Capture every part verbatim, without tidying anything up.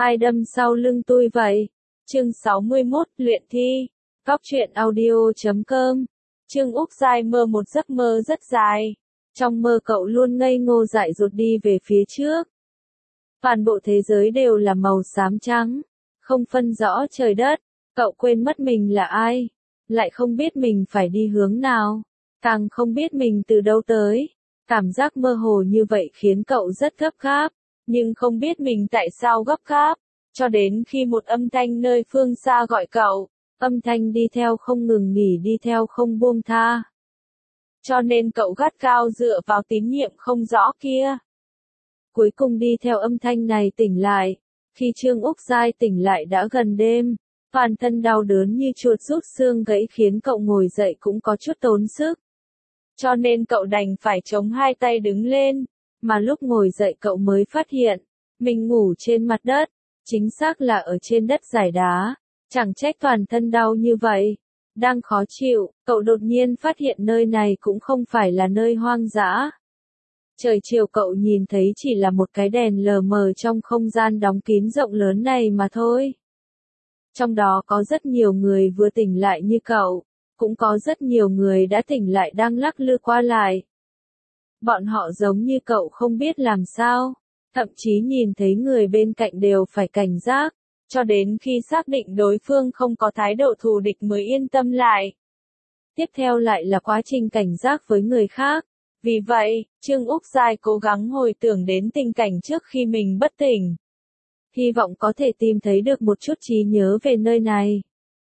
Ai đâm sau lưng tôi vậy? Chương sáu mươi mốt, luyện thi. Góc truyện audio chấm com. Trương Úc Giai mơ một giấc mơ rất dài. Trong mơ cậu luôn ngây ngô dại dột đi về phía trước. Toàn bộ thế giới đều là màu xám trắng, không phân rõ trời đất. Cậu quên mất mình là ai, lại không biết mình phải đi hướng nào, càng không biết mình từ đâu tới. Cảm giác mơ hồ như vậy khiến cậu rất gấp gáp, nhưng không biết mình tại sao gấp gáp, cho đến khi một âm thanh nơi phương xa gọi cậu, âm thanh đi theo không ngừng nghỉ, đi theo không buông tha. Cho nên cậu gắt gao dựa vào tín nhiệm không rõ kia. Cuối cùng đi theo âm thanh này tỉnh lại. Khi Trương Úc Giai tỉnh lại đã gần đêm, toàn thân đau đớn như chuột rút xương gãy khiến cậu ngồi dậy cũng có chút tốn sức. Cho nên cậu đành phải chống hai tay đứng lên, mà lúc ngồi dậy cậu mới phát hiện, mình ngủ trên mặt đất, chính xác là ở trên đất giải đá, chẳng trách toàn thân đau như vậy. Đang khó chịu, cậu đột nhiên phát hiện nơi này cũng không phải là nơi hoang dã. Trời chiều cậu nhìn thấy chỉ là một cái đèn lờ mờ trong không gian đóng kín rộng lớn này mà thôi. Trong đó có rất nhiều người vừa tỉnh lại như cậu, cũng có rất nhiều người đã tỉnh lại đang lắc lư qua lại. Bọn họ giống như cậu không biết làm sao, thậm chí nhìn thấy người bên cạnh đều phải cảnh giác, cho đến khi xác định đối phương không có thái độ thù địch mới yên tâm lại. Tiếp theo lại là quá trình cảnh giác với người khác. Vì vậy, Trương Úc Giai cố gắng hồi tưởng đến tình cảnh trước khi mình bất tỉnh. Hy vọng có thể tìm thấy được một chút trí nhớ về nơi này.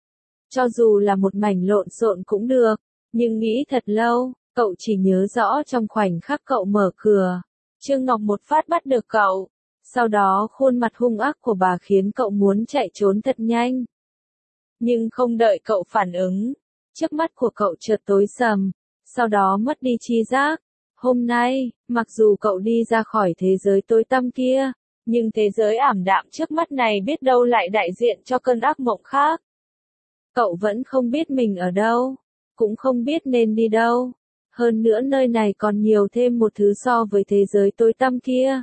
Cho dù là một mảnh lộn xộn cũng được, nhưng nghĩ thật lâu, cậu chỉ nhớ rõ trong khoảnh khắc cậu mở cửa. Trương Ngọc một phát bắt được cậu. Sau đó khuôn mặt hung ác của bà khiến cậu muốn chạy trốn thật nhanh. Nhưng không đợi cậu phản ứng, trước mắt của cậu chợt tối sầm, sau đó mất đi tri giác. Hôm nay, mặc dù cậu đi ra khỏi thế giới tối tăm kia, nhưng thế giới ảm đạm trước mắt này biết đâu lại đại diện cho cơn ác mộng khác. Cậu vẫn không biết mình ở đâu, cũng không biết nên đi đâu. Hơn nữa nơi này còn nhiều thêm một thứ so với thế giới tối tăm kia.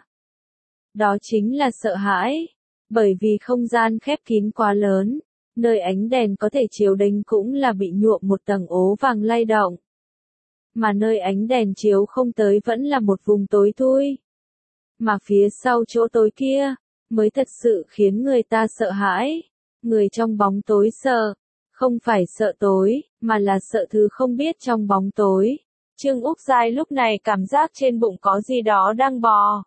Đó chính là sợ hãi, bởi vì không gian khép kín quá lớn, nơi ánh đèn có thể chiếu đến cũng là bị nhuộm một tầng ố vàng lay động. Mà nơi ánh đèn chiếu không tới vẫn là một vùng tối thui. Mà phía sau chỗ tối kia, mới thật sự khiến người ta sợ hãi. Người trong bóng tối sợ, không phải sợ tối, mà là sợ thứ không biết trong bóng tối. Trương Úc Giai lúc này cảm giác trên bụng có gì đó đang bò.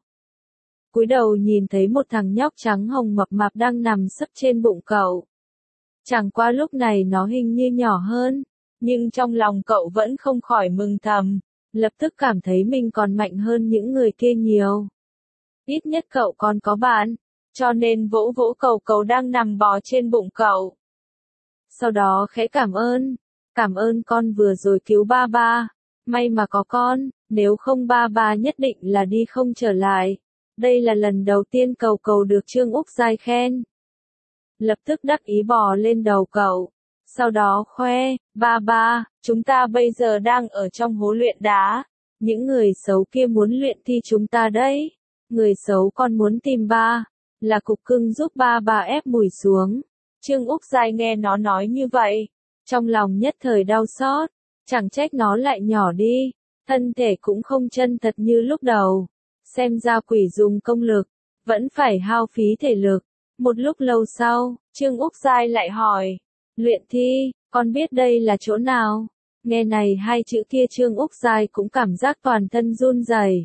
Cúi đầu nhìn thấy một thằng nhóc trắng hồng mập mạp đang nằm sấp trên bụng cậu. Chẳng qua lúc này nó hình như nhỏ hơn, nhưng trong lòng cậu vẫn không khỏi mừng thầm, lập tức cảm thấy mình còn mạnh hơn những người kia nhiều. Ít nhất cậu còn có bạn, cho nên vỗ vỗ cậu cậu đang nằm bò trên bụng cậu. Sau đó khẽ cảm ơn, cảm ơn con vừa rồi cứu ba ba, may mà có con, nếu không ba ba nhất định là đi không trở lại. Đây là lần đầu tiên cậu cậu được Trương Úc Giai khen. Lập tức đắc ý bò lên đầu cậu. Sau đó khoe, ba ba, chúng ta bây giờ đang ở trong hố luyện đá. Những người xấu kia muốn luyện thi chúng ta đấy. Người xấu còn muốn tìm ba, là cục cưng giúp ba ba ép mùi xuống. Trương Úc Giai nghe nó nói như vậy, trong lòng nhất thời đau xót, chẳng trách nó lại nhỏ đi, thân thể cũng không chân thật như lúc đầu. Xem ra quỷ dùng công lực, vẫn phải hao phí thể lực. Một lúc lâu sau, Trương Úc Giai lại hỏi, luyện thi, con biết đây là chỗ nào? Nghe này hai chữ kia Trương Úc Giai cũng cảm giác toàn thân run rẩy.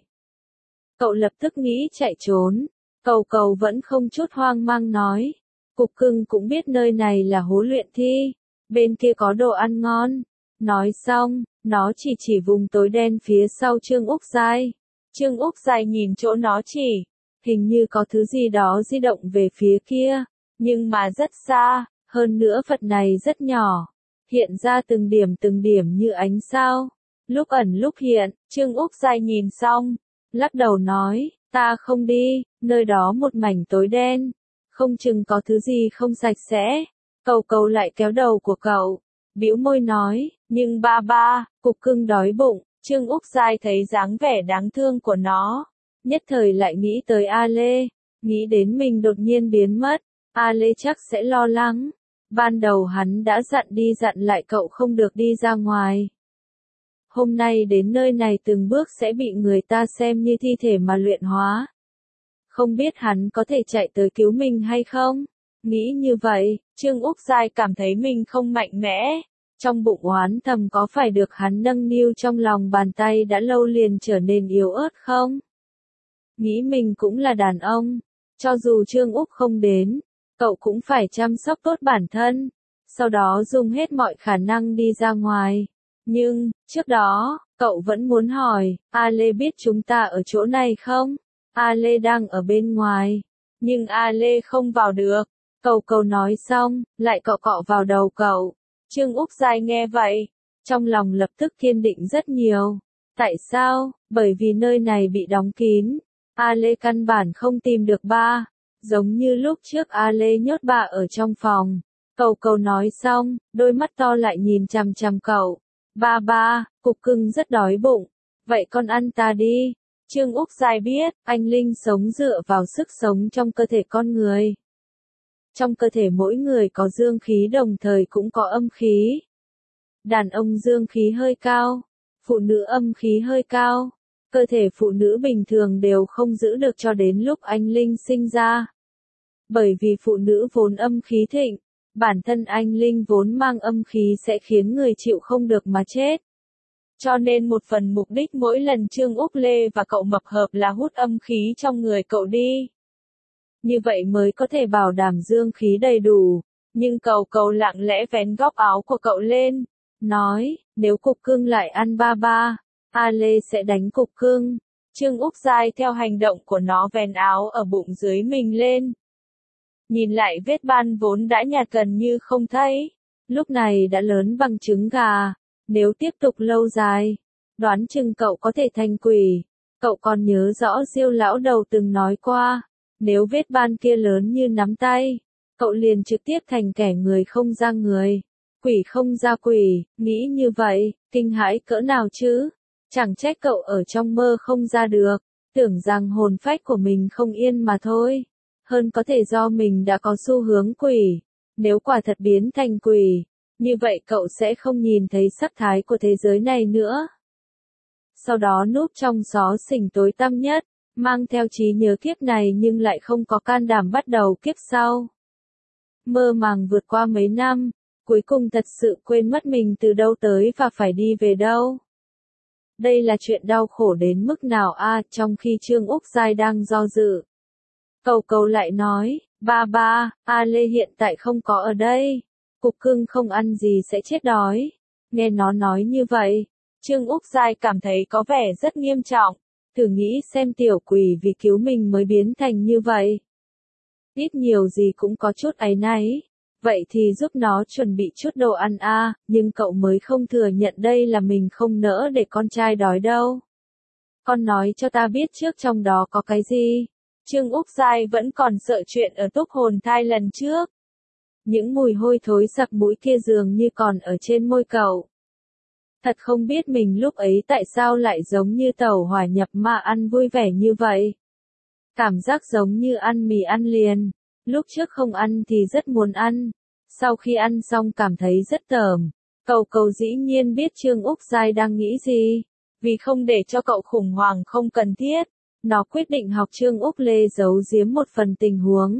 Cậu lập tức nghĩ chạy trốn, cầu cầu vẫn không chút hoang mang nói, cục cưng cũng biết nơi này là hố luyện thi, bên kia có đồ ăn ngon. Nói xong, nó chỉ chỉ vùng tối đen phía sau Trương Úc Giai. Trương Úc Giai nhìn chỗ nó chỉ, hình như có thứ gì đó di động về phía kia, nhưng mà rất xa, hơn nữa vật này rất nhỏ, hiện ra từng điểm từng điểm như ánh sao, lúc ẩn lúc hiện. Trương Úc Giai nhìn xong, lắc đầu nói, ta không đi, nơi đó một mảnh tối đen, không chừng có thứ gì không sạch sẽ. Cầu cầu lại kéo đầu của cậu, bĩu môi nói, nhưng ba ba, cục cưng đói bụng. Trương Úc Giai thấy dáng vẻ đáng thương của nó, nhất thời lại nghĩ tới A Lê, Nghĩ đến mình đột nhiên biến mất, A Lê chắc sẽ lo lắng. Ban đầu hắn đã dặn đi dặn lại cậu không được đi ra ngoài. Hôm nay đến nơi này từng bước sẽ bị người ta xem như thi thể mà luyện hóa. Không biết hắn có thể chạy tới cứu mình hay không? Nghĩ như vậy, Trương Úc Giai cảm thấy mình không mạnh mẽ. Trong bụng oán thầm có phải được hắn nâng niu trong lòng bàn tay đã lâu liền trở nên yếu ớt không? Nghĩ mình cũng là đàn ông. Cho dù Trương Úc không đến, cậu cũng phải chăm sóc tốt bản thân. Sau đó dùng hết mọi khả năng đi ra ngoài. Nhưng, trước đó, cậu vẫn muốn hỏi, A Lê biết chúng ta ở chỗ này không? A Lê đang ở bên ngoài. Nhưng A Lê không vào được. Cầu cầu nói xong, lại cọ cọ vào đầu cậu. Trương Úc Giai nghe vậy, trong lòng lập tức kiên định rất nhiều. Tại sao? Bởi vì nơi này bị đóng kín. A Lê căn bản không tìm được ba. Giống như lúc trước A Lê nhốt ba ở trong phòng. Cầu cầu nói xong, đôi mắt to lại nhìn chằm chằm cậu. Ba ba, cục cưng rất đói bụng. Vậy con ăn ta đi. Trương Úc Giai biết, anh Linh sống dựa vào sức sống trong cơ thể con người. Trong cơ thể mỗi người có dương khí đồng thời cũng có âm khí. Đàn ông dương khí hơi cao, phụ nữ âm khí hơi cao. Cơ thể phụ nữ bình thường đều không giữ được cho đến lúc anh Linh sinh ra. Bởi vì phụ nữ vốn âm khí thịnh, bản thân anh Linh vốn mang âm khí sẽ khiến người chịu không được mà chết. Cho nên một phần mục đích mỗi lần Trương Úc Lê và cậu mập hợp là hút âm khí trong người cậu đi. Như vậy mới có thể bảo đảm dương khí đầy đủ. Nhưng cầu cầu lặng lẽ vén góc áo của cậu lên. Nói, nếu cục cưng lại ăn ba ba, A Lê sẽ đánh cục cưng. Trương Úc Giai theo hành động của nó vén áo ở bụng dưới mình lên. Nhìn lại vết ban vốn đã nhạt gần như không thấy. Lúc này đã lớn bằng trứng gà. Nếu tiếp tục lâu dài, đoán chừng cậu có thể thành quỷ. Cậu còn nhớ rõ Diêu lão đầu từng nói qua. Nếu vết ban kia lớn như nắm tay, cậu liền trực tiếp thành kẻ người không ra người, quỷ không ra quỷ. Nghĩ như vậy, kinh hãi cỡ nào chứ? Chẳng trách cậu ở trong mơ không ra được, tưởng rằng hồn phách của mình không yên mà thôi. Hơn có thể do mình đã có xu hướng quỷ. Nếu quả thật biến thành quỷ, như vậy cậu sẽ không nhìn thấy sắc thái của thế giới này nữa. Sau đó núp trong xó xỉnh tối tăm nhất, mang theo trí nhớ kiếp này nhưng lại không có can đảm bắt đầu kiếp sau. Mơ màng vượt qua mấy năm, cuối cùng thật sự quên mất mình từ đâu tới và phải đi về đâu. Đây là chuyện đau khổ đến mức nào a? À, trong khi Trương Úc Giai đang do dự, cầu cầu lại nói, ba ba, A Lê hiện tại không có ở đây. Cục cưng không ăn gì sẽ chết đói. Nghe nó nói như vậy, Trương Úc Giai cảm thấy có vẻ rất nghiêm trọng. Thử nghĩ xem tiểu quỷ vì cứu mình mới biến thành như vậy. Ít nhiều gì cũng có chút áy náy. Vậy thì giúp nó chuẩn bị chút đồ ăn a, à, nhưng cậu mới không thừa nhận đây là mình không nỡ để con trai đói đâu. Con nói cho ta biết trước trong đó có cái gì. Trương Úc Giai vẫn còn sợ chuyện ở túc hồn thai lần trước. Những mùi hôi thối sặc mũi kia dường như còn ở trên môi cậu. Thật không biết mình lúc ấy tại sao lại giống như tẩu hỏa nhập ma ăn vui vẻ như vậy. Cảm giác giống như ăn mì ăn liền. Lúc trước không ăn thì rất muốn ăn. Sau khi ăn xong cảm thấy rất tởm. Cầu cầu dĩ nhiên biết Trương Úc Giai đang nghĩ gì. Vì không để cho cậu khủng hoảng không cần thiết, nó quyết định học Trương Úc Lê giấu giếm một phần tình huống.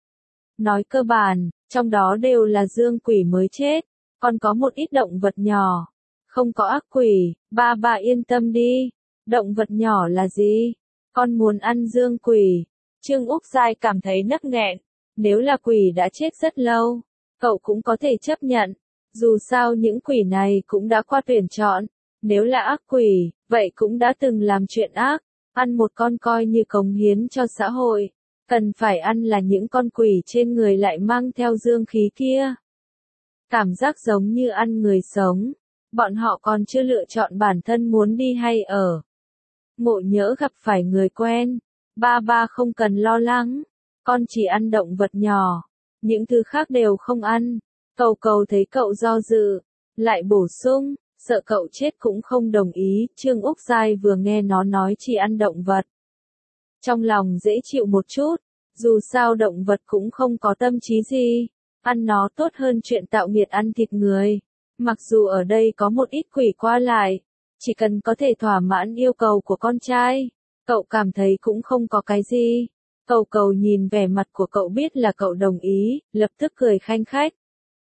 Nói cơ bản, trong đó đều là dương quỷ mới chết, còn có một ít động vật nhỏ. Không có ác quỷ, ba ba yên tâm đi. Động vật nhỏ là gì? Con muốn ăn dương quỷ. Trương Úc Giai cảm thấy nấc nghẹn. Nếu là quỷ đã chết rất lâu, cậu cũng có thể chấp nhận. Dù sao những quỷ này cũng đã qua tuyển chọn. Nếu là ác quỷ, vậy cũng đã từng làm chuyện ác. Ăn một con coi như cống hiến cho xã hội. Cần phải ăn là những con quỷ trên người lại mang theo dương khí kia. Cảm giác giống như ăn người sống. Bọn họ còn chưa lựa chọn bản thân muốn đi hay ở. Ngộ nhỡ gặp phải người quen. Ba ba không cần lo lắng. Con chỉ ăn động vật nhỏ. Những thứ khác đều không ăn. Cầu cầu thấy cậu do dự. Lại bổ sung, sợ cậu chết cũng không đồng ý. Trương Úc Giai vừa nghe nó nói chỉ ăn động vật. Trong lòng dễ chịu một chút. Dù sao động vật cũng không có tâm trí gì, ăn nó tốt hơn chuyện tạo nghiệt ăn thịt người. Mặc dù ở đây có một ít quỷ qua lại, chỉ cần có thể thỏa mãn yêu cầu của con trai, cậu cảm thấy cũng không có cái gì. Cầu cầu nhìn vẻ mặt của cậu biết là cậu đồng ý, lập tức cười khanh khách.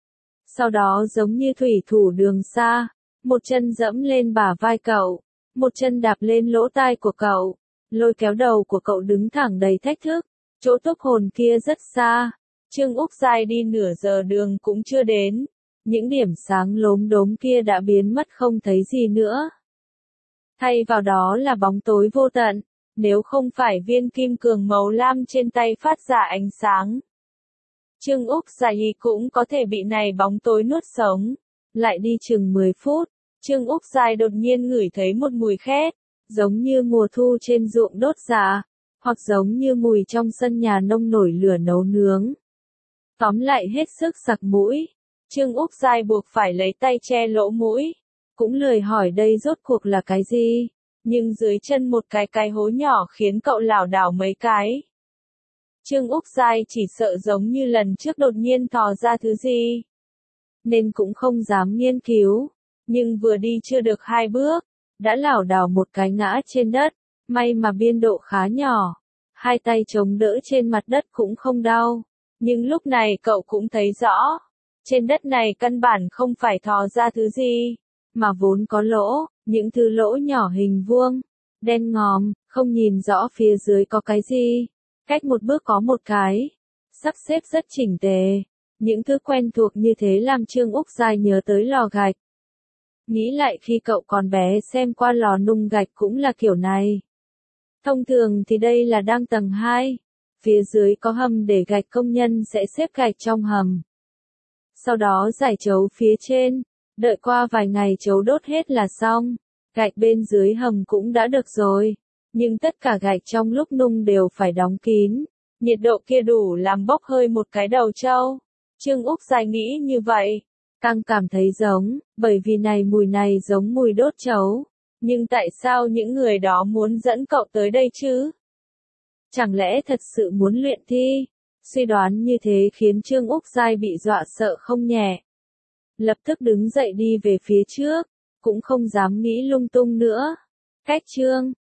Sau đó giống như thủy thủ đường xa, một chân dẫm lên bả vai cậu, một chân đạp lên lỗ tai của cậu, lôi kéo đầu của cậu đứng thẳng đầy thách thức. Chỗ túc hồn kia rất xa, Trương Úc Giai đi nửa giờ đường cũng chưa đến, những điểm sáng lốm đốm kia đã biến mất không thấy gì nữa. Thay vào đó là bóng tối vô tận, nếu không phải viên kim cường màu lam trên tay phát ra ánh sáng, Trương Úc Giai cũng có thể bị này bóng tối nuốt sống. Lại đi chừng mười phút, Trương Úc Giai đột nhiên ngửi thấy một mùi khét, giống như mùa thu trên ruộng đốt già, hoặc giống như mùi trong sân nhà nông nổi lửa nấu nướng. Tóm lại hết sức sặc mũi, Trương Úc Giai buộc phải lấy tay che lỗ mũi, cũng lười hỏi đây rốt cuộc là cái gì, nhưng dưới chân một cái cái hố nhỏ khiến cậu lảo đảo mấy cái. Trương Úc Giai chỉ sợ giống như lần trước đột nhiên thò ra thứ gì, nên cũng không dám nghiên cứu, nhưng vừa đi chưa được hai bước, đã lảo đảo một cái ngã trên đất, may mà biên độ khá nhỏ, hai tay chống đỡ trên mặt đất cũng không đau, nhưng lúc này cậu cũng thấy rõ, trên đất này căn bản không phải thò ra thứ gì, mà vốn có lỗ, những thứ lỗ nhỏ hình vuông, đen ngòm, không nhìn rõ phía dưới có cái gì, cách một bước có một cái, sắp xếp rất chỉnh tề. Những thứ quen thuộc như thế làm Trương Úc Giai nhớ tới lò gạch. Nghĩ lại khi cậu còn bé xem qua lò nung gạch cũng là kiểu này. Thông thường thì đây là đang tầng hai, phía dưới có hầm để gạch, công nhân sẽ xếp gạch trong hầm. Sau đó rải chấu phía trên, đợi qua vài ngày chấu đốt hết là xong, gạch bên dưới hầm cũng đã được rồi. Nhưng tất cả gạch trong lúc nung đều phải đóng kín, nhiệt độ kia đủ làm bốc hơi một cái đầu trâu. Trương Úc Giai nghĩ như vậy, càng cảm thấy giống, bởi vì này mùi này giống mùi đốt chấu. Nhưng tại sao những người đó muốn dẫn cậu tới đây chứ? Chẳng lẽ thật sự muốn luyện thi? Suy đoán như thế khiến Trương Úc Giai bị dọa sợ không nhẹ. Lập tức đứng dậy đi về phía trước, cũng không dám nghĩ lung tung nữa. Cách chương